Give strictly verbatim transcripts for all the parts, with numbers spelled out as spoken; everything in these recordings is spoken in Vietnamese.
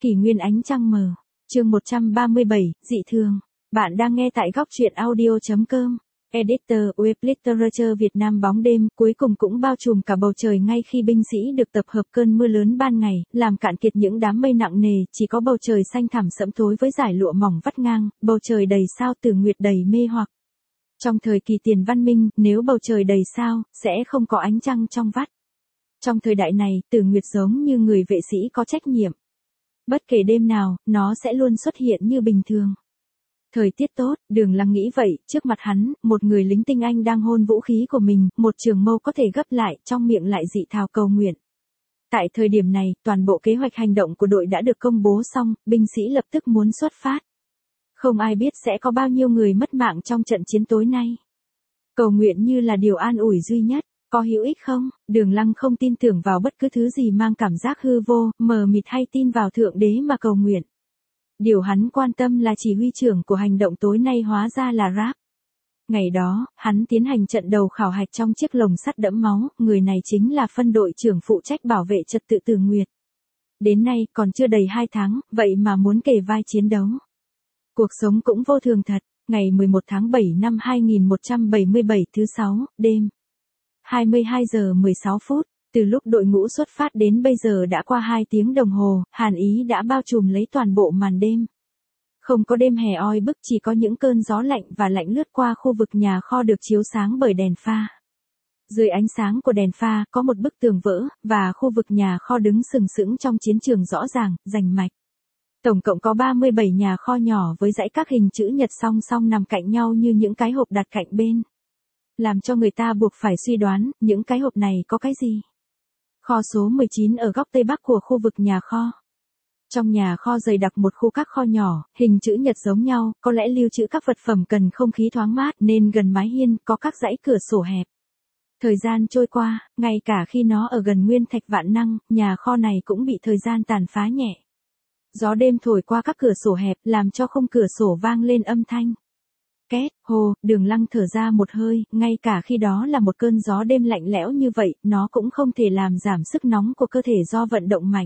Kỷ nguyên ánh trăng mờ. Chương một trăm ba mươi bảy, dị thường. Bạn đang nghe tại góc truyện audio chấm com. Editor Web Literature Việt Nam. Bóng đêm cuối cùng cũng bao trùm cả bầu trời ngay khi binh sĩ được tập hợp cơn mưa lớn ban ngày, làm cạn kiệt những đám mây nặng nề, chỉ có bầu trời xanh thẳm sẫm tối với dải lụa mỏng vắt ngang, bầu trời đầy sao tử nguyệt đầy mê hoặc. Trong thời kỳ tiền văn minh, nếu bầu trời đầy sao, sẽ không có ánh trăng trong vắt. Trong thời đại này, tử nguyệt giống như người vệ sĩ có trách nhiệm. Bất kể đêm nào, nó sẽ luôn xuất hiện như bình thường. Thời tiết tốt, Đường Lăng nghĩ vậy, trước mặt hắn, một người lính tinh Anh đang hôn vũ khí của mình, một trường mâu có thể gấp lại, trong miệng lại dị thào cầu nguyện. Tại thời điểm này, toàn bộ kế hoạch hành động của đội đã được công bố xong, binh sĩ lập tức muốn xuất phát. Không ai biết sẽ có bao nhiêu người mất mạng trong trận chiến tối nay. Cầu nguyện như là điều an ủi duy nhất. Có hữu ích không? Đường Lăng không tin tưởng vào bất cứ thứ gì mang cảm giác hư vô, mờ mịt hay tin vào Thượng Đế mà cầu nguyện. Điều hắn quan tâm là chỉ huy trưởng của hành động tối nay hóa ra là Rap. Ngày đó, hắn tiến hành trận đầu khảo hạch trong chiếc lồng sắt đẫm máu, người này chính là phân đội trưởng phụ trách bảo vệ trật tự Tử Nguyệt. Đến nay còn chưa đầy hai tháng, vậy mà muốn kề vai chiến đấu. Cuộc sống cũng vô thường thật. Ngày mười một tháng bảy năm hai nghìn một trăm bảy mươi bảy thứ sáu, đêm. hai mươi hai giờ mười sáu phút, từ lúc đội ngũ xuất phát đến bây giờ đã qua hai tiếng đồng hồ, hàn ý đã bao trùm lấy toàn bộ màn đêm. Không có đêm hè oi bức, chỉ có những cơn gió lạnh và lạnh lướt qua khu vực nhà kho được chiếu sáng bởi đèn pha. Dưới ánh sáng của đèn pha, có một bức tường vỡ, và khu vực nhà kho đứng sừng sững trong chiến trường rõ ràng, rành mạch. Tổng cộng có ba mươi bảy nhà kho nhỏ với dãy các hình chữ nhật song song nằm cạnh nhau như những cái hộp đặt cạnh bên. Làm cho người ta buộc phải suy đoán, những cái hộp này có cái gì? Kho số mười chín ở góc tây bắc của khu vực nhà kho. Trong nhà kho dày đặc một khu các kho nhỏ, hình chữ nhật giống nhau, có lẽ lưu trữ các vật phẩm cần không khí thoáng mát nên gần mái hiên có các dãy cửa sổ hẹp. Thời gian trôi qua, ngay cả khi nó ở gần nguyên thạch vạn năng, nhà kho này cũng bị thời gian tàn phá nhẹ. Gió đêm thổi qua các cửa sổ hẹp làm cho khung cửa sổ vang lên âm thanh. Két, hồ, Đường Lăng thở ra một hơi, ngay cả khi đó là một cơn gió đêm lạnh lẽo như vậy, nó cũng không thể làm giảm sức nóng của cơ thể do vận động mạnh.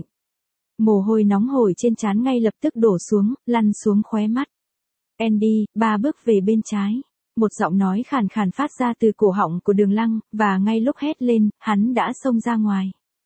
Mồ hôi nóng hổi trên trán ngay lập tức đổ xuống, lăn xuống khóe mắt. Andy, ba bước về bên trái. Một giọng nói khàn khàn phát ra từ cổ họng của Đường Lăng, và ngay lúc hét lên, hắn đã xông ra ngoài.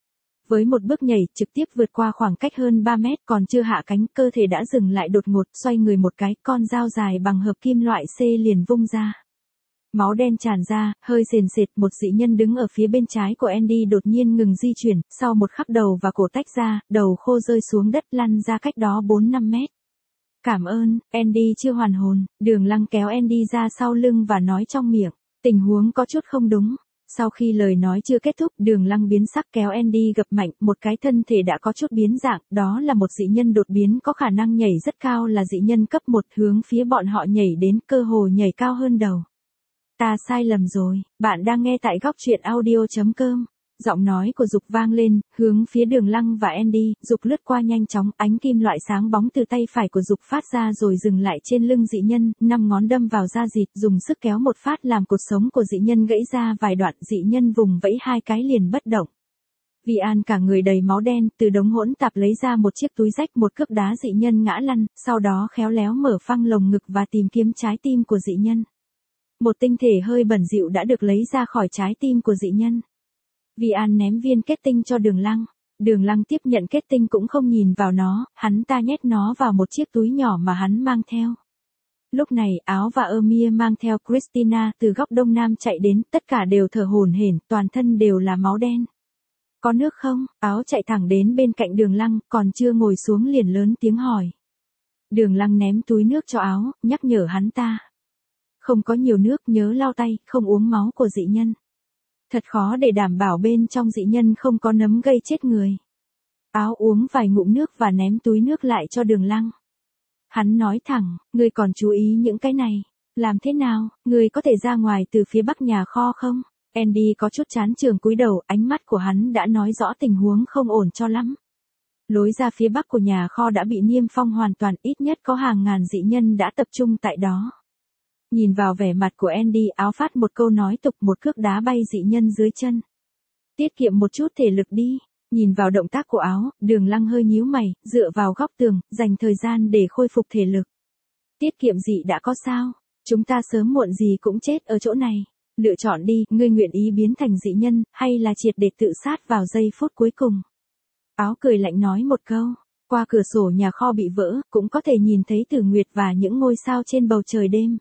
Với một bước nhảy trực tiếp vượt qua khoảng cách hơn ba mét, còn chưa hạ cánh, cơ thể đã dừng lại đột ngột, xoay người một cái, con dao dài bằng hợp kim loại C liền vung ra. Máu đen tràn ra, hơi sền sệt, một dị nhân đứng ở phía bên trái của Andy đột nhiên ngừng di chuyển, sau một khắc đầu và cổ tách ra, đầu khô rơi xuống đất lăn ra cách đó bốn năm mét. Cảm ơn, Andy chưa hoàn hồn. Đường Lăng kéo Andy ra sau lưng và nói trong miệng, tình huống có chút không đúng. Sau khi lời nói chưa kết thúc, Đường Lăng biến sắc kéo Andy gập mạnh, một cái thân thể đã có chút biến dạng, đó là một dị nhân đột biến có khả năng nhảy rất cao, là dị nhân cấp một, hướng phía bọn họ nhảy đến, cơ hồ nhảy cao hơn đầu. Ta sai lầm rồi, bạn đang nghe tại góc truyện audio chấm com. Giọng nói của Dục vang lên, hướng phía Đường Lăng và Andy, Dục lướt qua nhanh chóng, ánh kim loại sáng bóng từ tay phải của Dục phát ra rồi dừng lại trên lưng dị nhân, năm ngón đâm vào da thịt, dùng sức kéo một phát làm cột sống của dị nhân gãy ra vài đoạn, dị nhân vùng vẫy hai cái liền bất động. Vi An cả người đầy máu đen, từ đống hỗn tạp lấy ra một chiếc túi rách, một cước đá dị nhân ngã lăn, sau đó khéo léo mở phăng lồng ngực và tìm kiếm trái tim của dị nhân. Một tinh thể hơi bẩn dịu đã được lấy ra khỏi trái tim của dị nhân. Vi An ném viên kết tinh cho Đường Lăng. Đường Lăng tiếp nhận kết tinh cũng không nhìn vào nó, hắn ta nhét nó vào một chiếc túi nhỏ mà hắn mang theo. Lúc này, Áo và Amir mang theo Christina từ góc đông nam chạy đến, tất cả đều thở hổn hển, toàn thân đều là máu đen. Có nước không? Áo chạy thẳng đến bên cạnh Đường Lăng, còn chưa ngồi xuống liền lớn tiếng hỏi. Đường Lăng ném túi nước cho Áo, nhắc nhở hắn ta. Không có nhiều nước, nhớ lau tay, không uống máu của dị nhân. Thật khó để đảm bảo bên trong dị nhân không có nấm gây chết người. Áo uống vài ngụm nước và ném túi nước lại cho Đường Lăng. Hắn nói thẳng, ngươi còn chú ý những cái này. Làm thế nào, ngươi có thể ra ngoài từ phía bắc nhà kho không? Andy có chút chán chường cúi đầu, ánh mắt của hắn đã nói rõ tình huống không ổn cho lắm. Lối ra phía bắc của nhà kho đã bị niêm phong hoàn toàn, ít nhất có hàng ngàn dị nhân đã tập trung tại đó. Nhìn vào vẻ mặt của Andy, Áo phát một câu nói tục, một cước đá bay dị nhân dưới chân. Tiết kiệm một chút thể lực đi. Nhìn vào động tác của áo, Đường Lăng hơi nhíu mày, dựa vào góc tường, dành thời gian để khôi phục thể lực. Tiết kiệm dị đã có sao? Chúng ta sớm muộn gì cũng chết ở chỗ này. Lựa chọn đi, ngươi nguyện ý biến thành dị nhân, hay là triệt để tự sát vào giây phút cuối cùng. Áo cười lạnh nói một câu. Qua cửa sổ nhà kho bị vỡ, cũng có thể nhìn thấy Tử Nguyệt và những ngôi sao trên bầu trời đêm.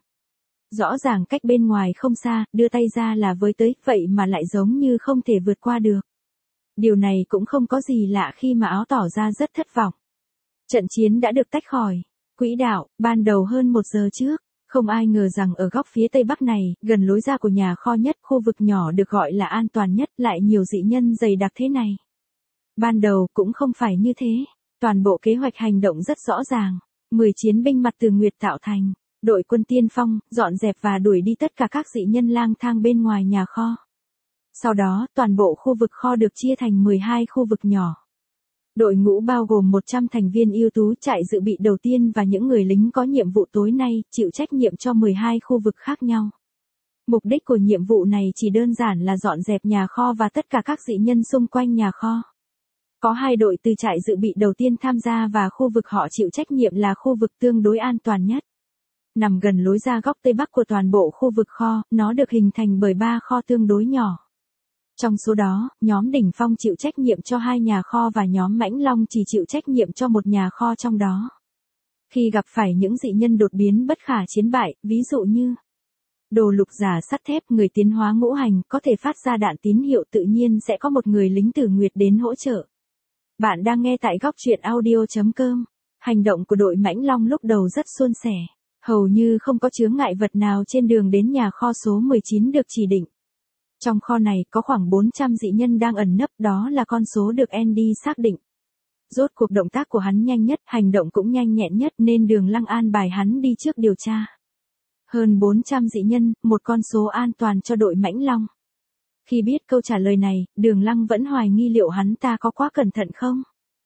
Rõ ràng cách bên ngoài không xa, đưa tay ra là với tới, vậy mà lại giống như không thể vượt qua được. Điều này cũng không có gì lạ khi mà Áo tỏ ra rất thất vọng. Trận chiến đã được tách khỏi quỹ đạo, ban đầu hơn một giờ trước. Không ai ngờ rằng ở góc phía tây bắc này, gần lối ra của nhà kho nhất, khu vực nhỏ được gọi là an toàn nhất, lại nhiều dị nhân dày đặc thế này. Ban đầu cũng không phải như thế. Toàn bộ kế hoạch hành động rất rõ ràng. mười chiến binh mặt Từ Nguyệt tạo thành. Đội quân tiên phong, dọn dẹp và đuổi đi tất cả các dị nhân lang thang bên ngoài nhà kho. Sau đó, toàn bộ khu vực kho được chia thành mười hai khu vực nhỏ. Đội ngũ bao gồm một trăm thành viên ưu tú trại dự bị đầu tiên và những người lính có nhiệm vụ tối nay, chịu trách nhiệm cho mười hai khu vực khác nhau. Mục đích của nhiệm vụ này chỉ đơn giản là dọn dẹp nhà kho và tất cả các dị nhân xung quanh nhà kho. Có hai đội từ trại dự bị đầu tiên tham gia và khu vực họ chịu trách nhiệm là khu vực tương đối an toàn nhất. Nằm gần lối ra góc tây bắc của toàn bộ khu vực kho, nó được hình thành bởi ba kho tương đối nhỏ. Trong số đó, nhóm Đỉnh Phong chịu trách nhiệm cho hai nhà kho và nhóm Mãnh Long chỉ chịu trách nhiệm cho một nhà kho trong đó. Khi gặp phải những dị nhân đột biến bất khả chiến bại, ví dụ như đồ lục giả sắt thép, người tiến hóa ngũ hành, có thể phát ra đạn tín hiệu, tự nhiên sẽ có một người lính Tử Nguyệt đến hỗ trợ. Bạn đang nghe tại góc truyện audio chấm com. Hành động của đội Mãnh Long lúc đầu rất suôn sẻ. Hầu như không có chướng ngại vật nào trên đường đến nhà kho số mười chín được chỉ định. Trong kho này có khoảng bốn trăm dị nhân đang ẩn nấp, đó là con số được Andy xác định. Rốt cuộc động tác của hắn nhanh nhất, hành động cũng nhanh nhẹn nhất nên Đường Lăng an bài hắn đi trước điều tra. Hơn bốn trăm dị nhân, một con số an toàn cho đội Mãnh Long. Khi biết câu trả lời này, Đường Lăng vẫn hoài nghi liệu hắn ta có quá cẩn thận không.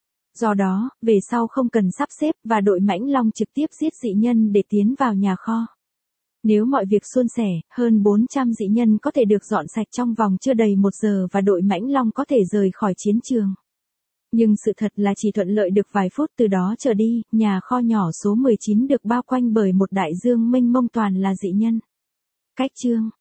Do đó, về sau không cần sắp xếp và đội Mãnh Long trực tiếp giết dị nhân để tiến vào nhà kho. Nếu mọi việc suôn sẻ, hơn bốn trăm dị nhân có thể được dọn sạch trong vòng chưa đầy một giờ và đội Mãnh Long có thể rời khỏi chiến trường. Nhưng sự thật là chỉ thuận lợi được vài phút, từ đó trở đi, nhà kho nhỏ số mười chín được bao quanh bởi một đại dương mênh mông toàn là dị nhân. Cách chương